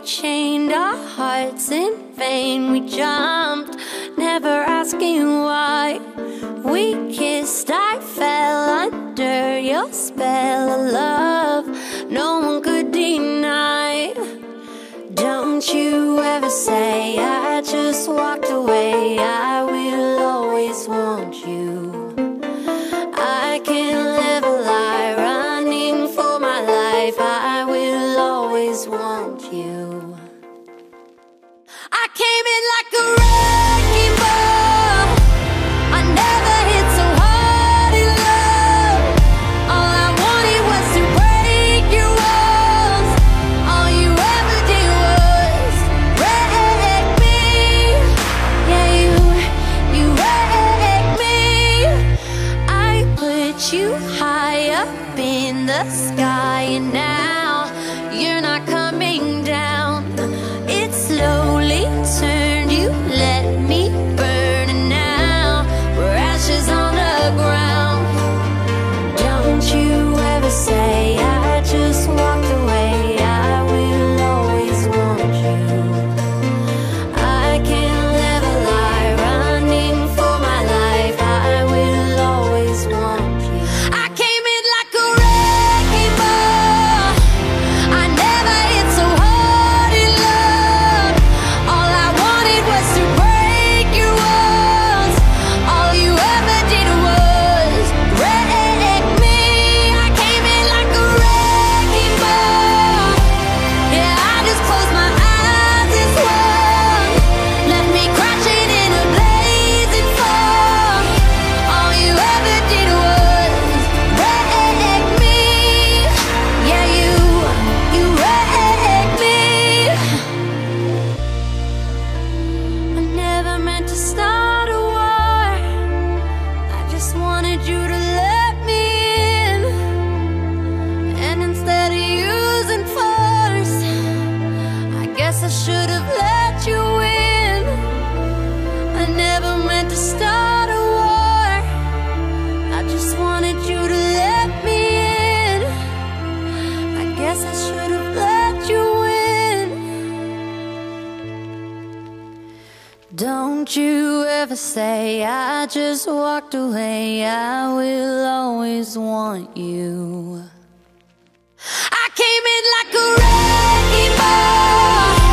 chained our hearts in vain. We jumped, never asking why. We kissed, I fell under your spell of love no one could deny. Don't you ever say I just walked away. I will always want you. I can't live a lie, running for my life. I will always want you. I came in like a wrecking ball. I never hit so hard in love. All I wanted was to break your walls. All you ever did was wreck me. Yeah, you wrecked me. I put you high up in the sky, and now you're not coming down. It slowly turned, you let me burn, and now we're ashes on the ground. Don't you ever say I just walked away. I will always want you. I can't live a lie, running for my life. I will always want you. I came in like a wrecking ball. I never hit so hard in love. All I wanted was to break your walls. All you ever did was wreck me. I came in like a wrecking ball. Yeah, I just closed my eyes and swung. Left me crashing in a blazing fall. All you ever did was wreck me. Yeah, you wrecked me. I never meant to start a war. I just wanted you to let me in. And instead of using force, I guess I should have let you in. I never meant to start a war. I just wanted you to let me in. I guess I should have let you in. Don't you ever say I just walked away. I will always want you. I came in like a wrecking ball.